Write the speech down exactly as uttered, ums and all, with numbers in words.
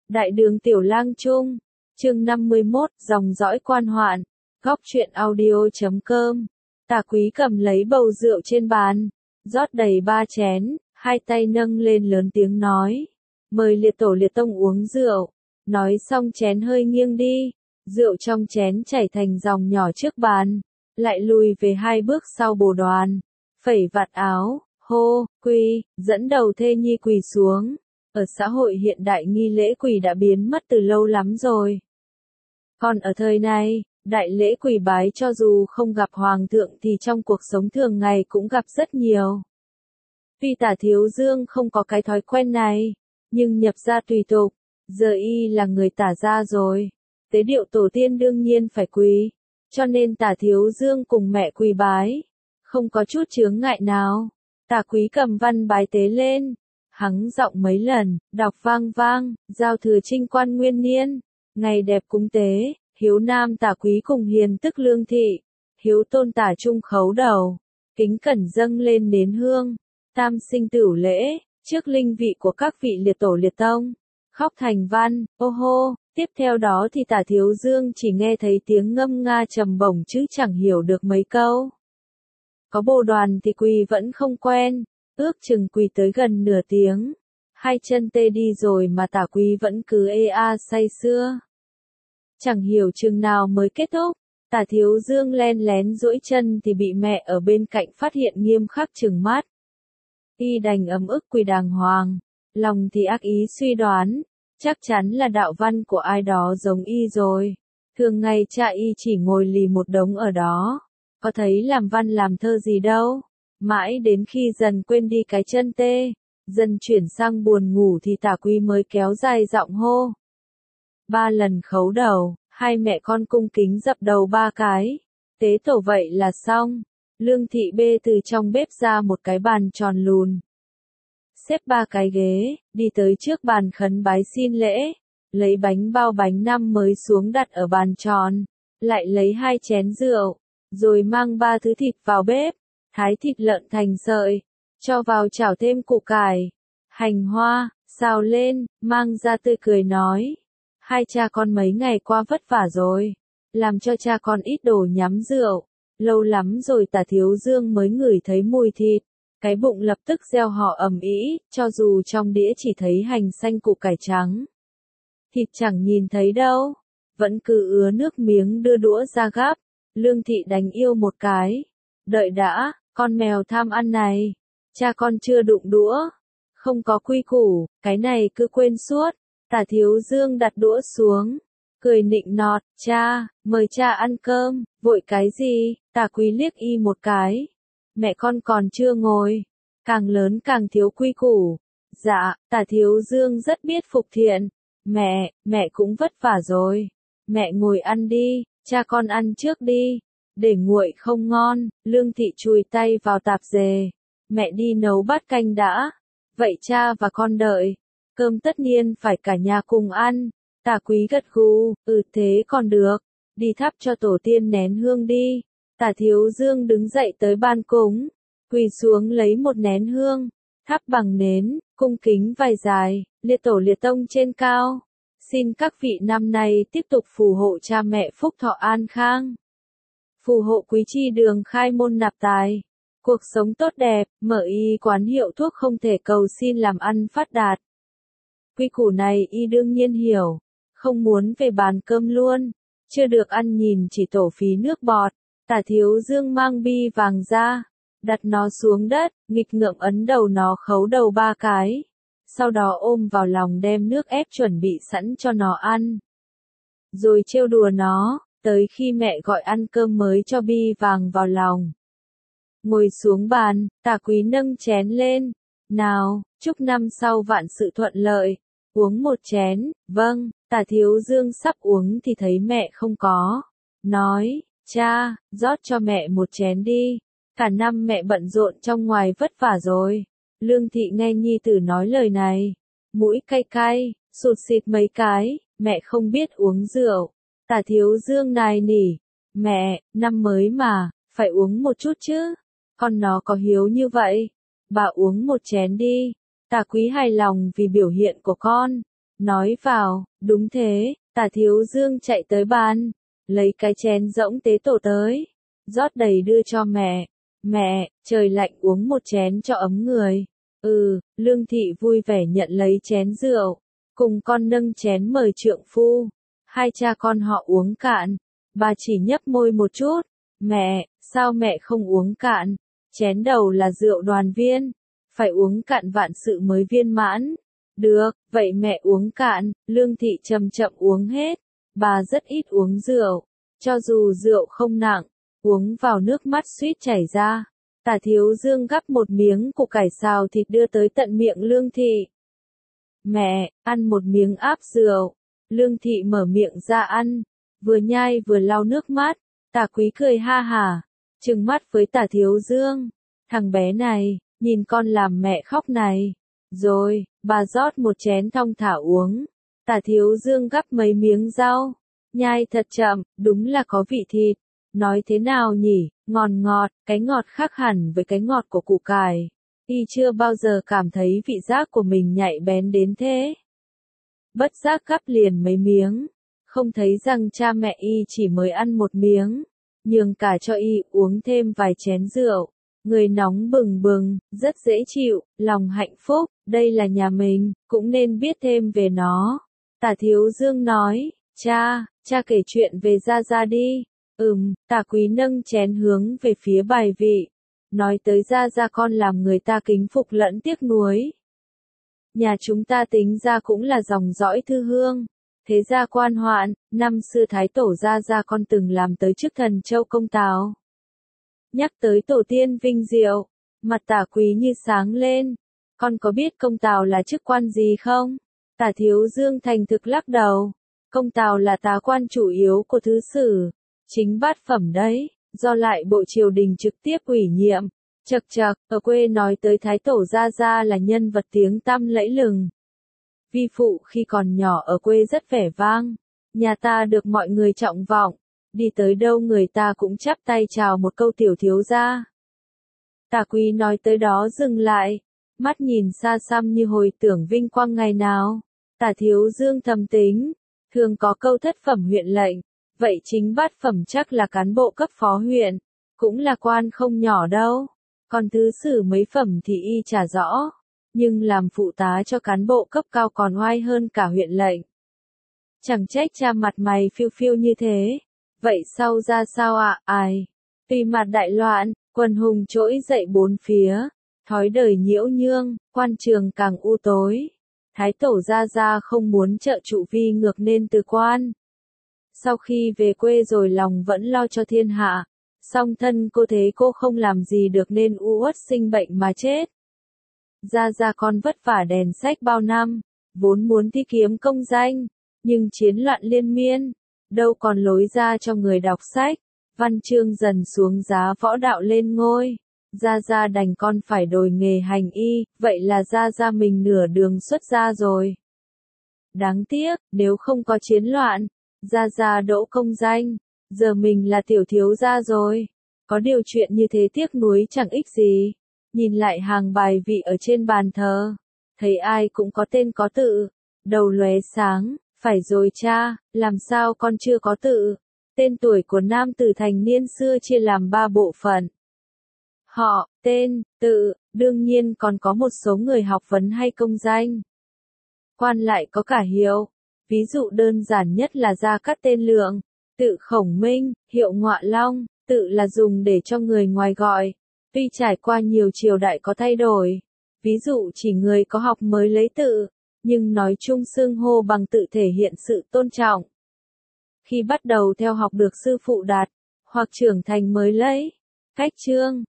Đại đường Tiểu Lang Trung, chương năm mươi mốt, dòng dõi quan hoạn, góc truyện audio.com. Tả Quý cầm lấy bầu rượu trên bàn, rót đầy ba chén, hai tay nâng lên lớn tiếng nói, mời liệt tổ liệt tông uống rượu. Nói xong chén hơi nghiêng đi, rượu trong chén chảy thành dòng nhỏ trước bàn, lại lùi về hai bước sau bồ đoàn, phẩy vạt áo, hô, quỳ, dẫn đầu thê nhi quỳ xuống. Ở xã hội hiện đại nghi lễ quỳ đã biến mất từ lâu lắm rồi. Còn ở thời này, đại lễ quỳ bái cho dù không gặp hoàng thượng thì trong cuộc sống thường ngày cũng gặp rất nhiều. Tuy Tả Thiếu Dương không có cái thói quen này, nhưng nhập gia tùy tục, giờ y là người Tả gia rồi. Tế điệu tổ tiên đương nhiên phải quỳ, cho nên Tả Thiếu Dương cùng mẹ quỳ bái, không có chút chướng ngại nào. Tả Quý cầm văn bái tế lên, hắng giọng mấy lần, đọc vang vang, giao thừa trinh quan nguyên niên, ngày đẹp cúng tế, hiếu nam Tả Quý cùng hiền tức Lương Thị, hiếu tôn Tả Trung khấu đầu, kính cẩn dâng lên nến hương, tam sinh tửu lễ, trước linh vị của các vị liệt tổ liệt tông, khóc thành văn, ô hô. Tiếp theo đó thì Tả Thiếu Dương chỉ nghe thấy tiếng ngâm nga trầm bổng chứ chẳng hiểu được mấy câu. Có bồ đoàn thì quỳ vẫn không quen, ước chừng quỳ tới gần nửa tiếng. Hai chân tê đi rồi mà Tả Quý vẫn cứ ê a say sưa. Chẳng hiểu chừng nào mới kết thúc, Tả Thiếu Dương len lén duỗi chân thì bị mẹ ở bên cạnh phát hiện nghiêm khắc trừng mắt. Y đành ấm ức quỳ đàng hoàng, lòng thì ác ý suy đoán. Chắc chắn là đạo văn của ai đó giống y rồi. Thường ngày cha y chỉ ngồi lì một đống ở đó. Có thấy làm văn làm thơ gì đâu. Mãi đến khi dần quên đi cái chân tê, dần chuyển sang buồn ngủ thì Tả Quý mới kéo dài giọng hô. Ba lần khấu đầu, hai mẹ con cung kính dập đầu ba cái. Tế tổ vậy là xong. Lương Thị bê từ trong bếp ra một cái bàn tròn lùn. Xếp ba cái ghế, đi tới trước bàn khấn bái xin lễ, lấy bánh bao bánh năm mới xuống đặt ở bàn tròn, lại lấy hai chén rượu, rồi mang ba thứ thịt vào bếp, thái thịt lợn thành sợi, cho vào chảo thêm củ cải, hành hoa, xào lên, mang ra tươi cười nói. Hai cha con mấy ngày qua vất vả rồi, làm cho cha con ít đồ nhắm rượu, lâu lắm rồi Tả Thiếu Dương mới ngửi thấy mùi thịt. Cái bụng lập tức reo hò ầm ĩ, cho dù trong đĩa chỉ thấy hành xanh củ cải trắng. Thịt chẳng nhìn thấy đâu, vẫn cứ ứa nước miếng đưa đũa ra gắp. Lương Thị đánh yêu một cái. Đợi đã, con mèo tham ăn này. Cha con chưa đụng đũa. Không có quy củ, cái này cứ quên suốt. Tả Thiếu Dương đặt đũa xuống. Cười nịnh nọt, cha, mời cha ăn cơm, vội cái gì, Tả Quý liếc y một cái. Mẹ con còn chưa ngồi, càng lớn càng thiếu quy củ. Dạ, Tả Thiếu Dương rất biết phục thiện. Mẹ, mẹ cũng vất vả rồi. Mẹ ngồi ăn đi, cha con ăn trước đi. Để nguội không ngon, Lương Thị chùi tay vào tạp dề. Mẹ đi nấu bát canh đã. Vậy cha và con đợi. Cơm tất nhiên phải cả nhà cùng ăn. Tả Quý gật gù, ừ thế còn được. Đi thắp cho tổ tiên nén hương đi. Tả Thiếu Dương đứng dậy tới ban cúng, quỳ xuống lấy một nén hương, thắp bằng nến, cung kính vài dài, liệt tổ liệt tông trên cao. Xin các vị năm nay tiếp tục phù hộ cha mẹ phúc thọ an khang. Phù hộ quý chi đường khai môn nạp tài. Cuộc sống tốt đẹp, mở y quán hiệu thuốc không thể cầu xin làm ăn phát đạt. Quy củ này y đương nhiên hiểu, không muốn về bàn cơm luôn, chưa được ăn nhìn chỉ tổ phí nước bọt. Tả Thiếu Dương mang bi vàng ra, đặt nó xuống đất, nghịch ngợm ấn đầu nó khấu đầu ba cái. Sau đó ôm vào lòng đem nước ép chuẩn bị sẵn cho nó ăn. Rồi trêu đùa nó, tới khi mẹ gọi ăn cơm mới cho bi vàng vào lòng. Ngồi xuống bàn, Tả Quý nâng chén lên. Nào, chúc năm sau vạn sự thuận lợi. Uống một chén, vâng, Tả Thiếu Dương sắp uống thì thấy mẹ không có. Nói. Cha, rót cho mẹ một chén đi. Cả năm mẹ bận rộn trong ngoài vất vả rồi. Lương Thị nghe nhi tử nói lời này. Mũi cay cay, sụt xịt mấy cái, mẹ không biết uống rượu. Tả Thiếu Dương nài nỉ. Mẹ, năm mới mà, phải uống một chút chứ. Con nó có hiếu như vậy. Bà uống một chén đi. Tả Quý hài lòng vì biểu hiện của con. nói vào, đúng thế, Tả Thiếu Dương chạy tới bàn, lấy cái chén rỗng tế tổ tới, rót đầy đưa cho mẹ. Mẹ, trời lạnh uống một chén cho ấm người. Ừ, Lương Thị vui vẻ nhận lấy chén rượu, cùng con nâng chén mời trượng phu. Hai cha con họ uống cạn, bà chỉ nhấp môi một chút. Mẹ, sao mẹ không uống cạn? Chén đầu là rượu đoàn viên, phải uống cạn vạn sự mới viên mãn. Được, vậy mẹ uống cạn. Lương Thị chậm chậm uống hết. Bà rất ít uống rượu, cho dù rượu không nặng, uống vào nước mắt suýt chảy ra. Tả Thiếu Dương gắp một miếng củ cải xào thịt đưa tới tận miệng Lương Thị. Mẹ, ăn một miếng áp rượu. Lương Thị mở miệng ra ăn, vừa nhai vừa lau nước mắt. Tả Quý cười ha hả, trừng mắt với Tả Thiếu Dương. Thằng bé này, nhìn con làm mẹ khóc này. Rồi, bà rót một chén thong thả uống. Tả Thiếu Dương gắp mấy miếng rau, nhai thật chậm, đúng là có vị thịt. Nói thế nào nhỉ, ngon ngọt, cái ngọt khác hẳn với cái ngọt của củ cải. Y chưa bao giờ cảm thấy vị giác của mình nhạy bén đến thế. Bất giác gắp liền mấy miếng, không thấy rằng cha mẹ Y chỉ mới ăn một miếng, nhường cả cho Y uống thêm vài chén rượu. Người nóng bừng bừng, rất dễ chịu, lòng hạnh phúc, đây là nhà mình, cũng nên biết thêm về nó. Tả Thiếu Dương nói, cha, cha kể chuyện về Gia Gia đi. Ừm, Tả Quý nâng chén hướng về phía bài vị, nói tới Gia Gia con làm người ta kính phục lẫn tiếc nuối. Nhà chúng ta tính ra cũng là dòng dõi thư hương, thế gia quan hoạn, năm xưa Thái Tổ Gia Gia con từng làm tới chức thần châu công tào. Nhắc tới tổ tiên vinh diệu, mặt Tả Quý như sáng lên. Con có biết công tào là chức quan gì không? Tả Thiếu Dương thành thực lắc đầu. Công tào là tá quan chủ yếu của thứ sử, chính bát phẩm đấy, do lại bộ triều đình trực tiếp ủy nhiệm. Chật chật, ở quê nói tới Thái Tổ Gia Gia là nhân vật tiếng tăm lẫy lừng. Vi phụ khi còn nhỏ ở quê rất vẻ vang, nhà ta được mọi người trọng vọng, đi tới đâu người ta cũng chắp tay chào một câu tiểu thiếu gia. Tả Quý nói tới đó dừng lại, mắt nhìn xa xăm như hồi tưởng vinh quang ngày nào. Tả Thiếu Dương thầm tính, thường có câu thất phẩm huyện lệnh, vậy chính bát phẩm chắc là cán bộ cấp phó huyện, cũng là quan không nhỏ đâu. Còn thứ sử mấy phẩm thì Y chả rõ, nhưng làm phụ tá cho cán bộ cấp cao còn oai hơn cả huyện lệnh. Chẳng trách cha mặt mày phiêu phiêu như thế. Vậy sau ra sao ạ? À? Ai? Tùy mặt đại loạn, quần hùng trỗi dậy bốn phía, thói đời nhiễu nhương, quan trường càng u tối. Thái Tổ Gia Gia không muốn trợ trụ vi ngược nên từ quan. Sau khi về quê rồi lòng vẫn lo cho thiên hạ, song thân cô thế cô không làm gì được nên u uất sinh bệnh mà chết. Gia Gia con vất vả đèn sách bao năm, vốn muốn thi kiếm công danh, nhưng chiến loạn liên miên, đâu còn lối ra cho người đọc sách. Văn chương dần xuống giá võ đạo lên ngôi, Gia Gia đành con phải đổi nghề hành y, vậy là Gia Gia mình nửa đường xuất gia rồi. Đáng tiếc, nếu không có chiến loạn, Gia Gia đỗ công danh, giờ mình là tiểu thiếu gia rồi. Có điều chuyện như thế tiếc nuối chẳng ích gì. Nhìn lại hàng bài vị ở trên bàn thờ, thấy ai cũng có tên có tự, đầu lóe sáng, phải rồi cha, làm sao con chưa có tự? Tên tuổi của nam tử thành niên xưa chia làm ba bộ phận. Họ, tên, tự, đương nhiên còn có một số người học vấn hay công danh. Quan lại có cả hiệu, ví dụ đơn giản nhất là Gia Cát tên Lượng, tự Khổng Minh, hiệu Ngọa Long, tự là dùng để cho người ngoài gọi. Tuy trải qua nhiều triều đại có thay đổi, ví dụ chỉ người có học mới lấy tự, nhưng nói chung xưng hô bằng tự thể hiện sự tôn trọng. Khi bắt đầu theo học được sư phụ đạt, hoặc trưởng thành mới lấy cách chương,